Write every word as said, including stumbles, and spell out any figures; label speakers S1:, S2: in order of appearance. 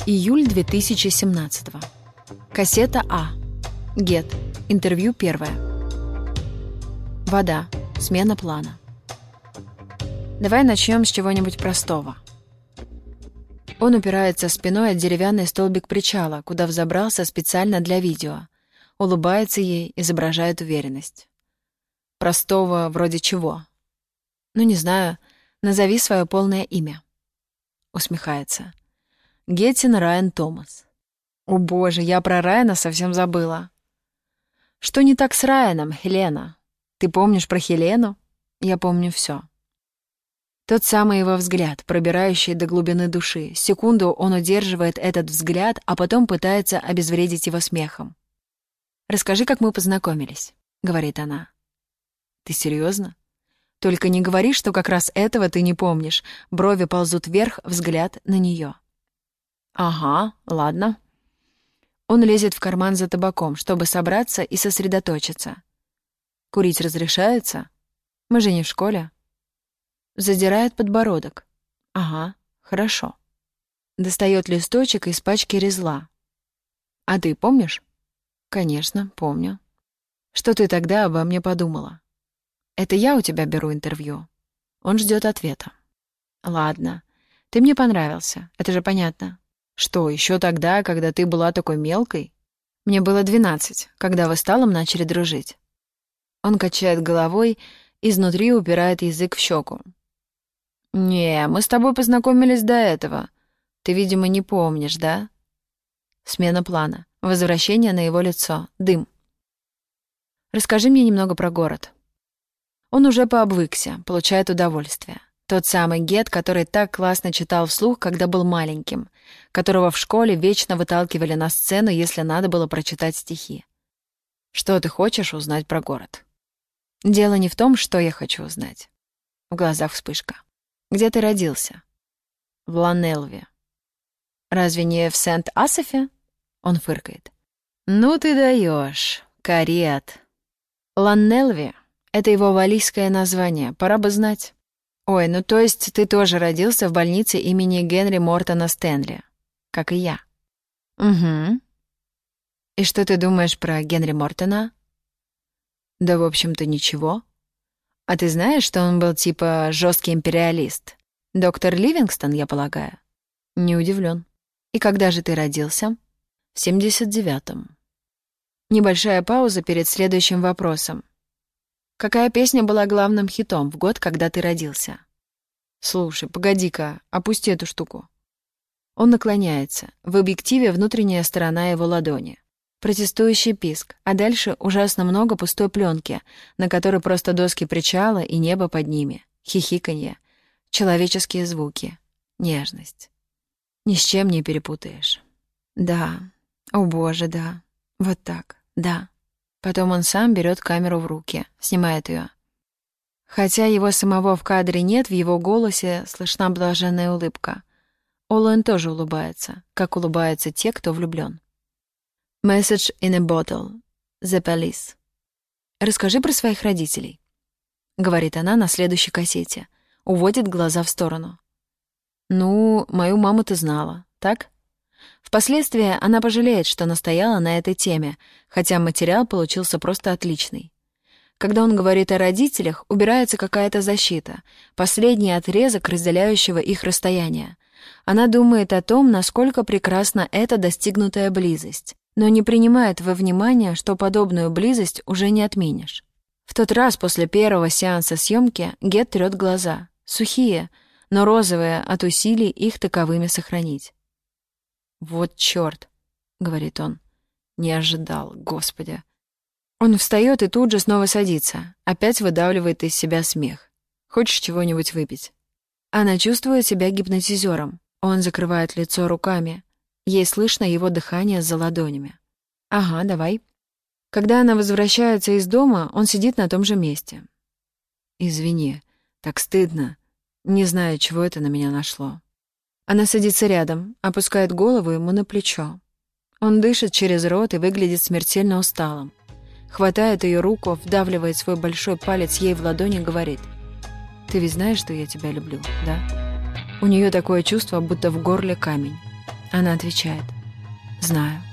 S1: Июль две тысячи семнадцатого. Кассета А. Гет. Интервью первое. Вода. Смена плана. Давай начнем с чего-нибудь простого. Он упирается спиной от деревянный столбик причала, куда взобрался специально для видео. Улыбается ей, изображает уверенность. Простого вроде чего? Ну, не знаю. Назови свое полное имя. Усмехается. Геттин Райан Томас. О боже, я про Райана совсем забыла. Что не так с Райаном, Хелена? Ты помнишь про Хелену? Я помню все. Тот самый его взгляд, пробирающий до глубины души. Секунду он удерживает этот взгляд, а потом пытается обезвредить его смехом. «Расскажи, как мы познакомились», — говорит она. «Ты серьезно? Только не говори, что как раз этого ты не помнишь». Брови ползут вверх, взгляд на нее. «Ага, ладно». Он лезет в карман за табаком, чтобы собраться и сосредоточиться. «Курить разрешается? Мы же не в школе». Задирает подбородок. «Ага, хорошо». Достает листочек из пачки резла. «А ты помнишь?» «Конечно, помню». «Что ты тогда обо мне подумала?» «Это я у тебя беру интервью». Он ждет ответа. «Ладно, ты мне понравился, это же понятно». «Что, еще тогда, когда ты была такой мелкой?» «Мне было двенадцать, когда вы с Талом начали дружить». Он качает головой, изнутри упирает язык в щеку. «Не, мы с тобой познакомились до этого. Ты, видимо, не помнишь, да?» Смена плана. Возвращение на его лицо. Дым. «Расскажи мне немного про город». Он уже пообвыкся, получает удовольствие. Тот самый Гет, который так классно читал вслух, когда был маленьким, которого в школе вечно выталкивали на сцену, если надо было прочитать стихи. «Что ты хочешь узнать про город?» «Дело не в том, что я хочу узнать». В глазах вспышка. «Где ты родился?» «В Ланнелве». «Разве не в Сент-Асафе?» Он фыркает. «Ну ты даешь, карет». Ланнелви — это его валлийское название, пора бы знать. «Ой, ну то есть ты тоже родился в больнице имени Генри Мортона Стэнли, как и я?» «Угу». «И что ты думаешь про Генри Мортона?» «Да, в общем-то, ничего. А ты знаешь, что он был типа жесткий империалист? Доктор Ливингстон, я полагаю?» «Не удивлен. И когда же ты родился?» «В семьдесят девятом». Небольшая пауза перед следующим вопросом. «Какая песня была главным хитом в год, когда ты родился?» «Слушай, погоди-ка, опусти эту штуку». Он наклоняется. В объективе внутренняя сторона его ладони. Протестующий писк, а дальше ужасно много пустой пленки, на которой просто доски причала и небо под ними. Хихиканье. Человеческие звуки. Нежность. Ни с чем не перепутаешь. Да. О боже, да. Вот так. Да. Потом он сам берет камеру в руки, снимает ее. Хотя его самого в кадре нет, в его голосе слышна блаженная улыбка. Олуэн тоже улыбается, как улыбаются те, кто влюблен. Message in a bottle. The police. «Расскажи про своих родителей», — говорит она на следующей кассете. Уводит глаза в сторону. «Ну, мою маму ты знала, так?» Впоследствии она пожалеет, что настояла на этой теме, хотя материал получился просто отличный. Когда он говорит о родителях, убирается какая-то защита, последний отрезок разделяющего их расстояния. Она думает о том, насколько прекрасна эта достигнутая близость, но не принимает во внимание, что подобную близость уже не отменишь. В тот раз после первого сеанса съемки Гет трёт глаза, сухие, но розовые от усилий их таковыми сохранить. «Вот чёрт», — говорит он. «Не ожидал, Господи». Он встаёт и тут же снова садится, опять выдавливает из себя смех. «Хочешь чего-нибудь выпить?» Она чувствует себя гипнотизером. Он закрывает лицо руками. Ей слышно его дыхание за ладонями. «Ага, давай». Когда она возвращается из дома, он сидит на том же месте. «Извини, так стыдно. Не знаю, чего это на меня нашло». Она садится рядом, опускает голову ему на плечо. Он дышит через рот и выглядит смертельно усталым. Хватает ее руку, вдавливает свой большой палец ей в ладонь и говорит: «Ты ведь знаешь, что я тебя люблю, да?» У нее такое чувство, будто в горле камень. Она отвечает: «Знаю».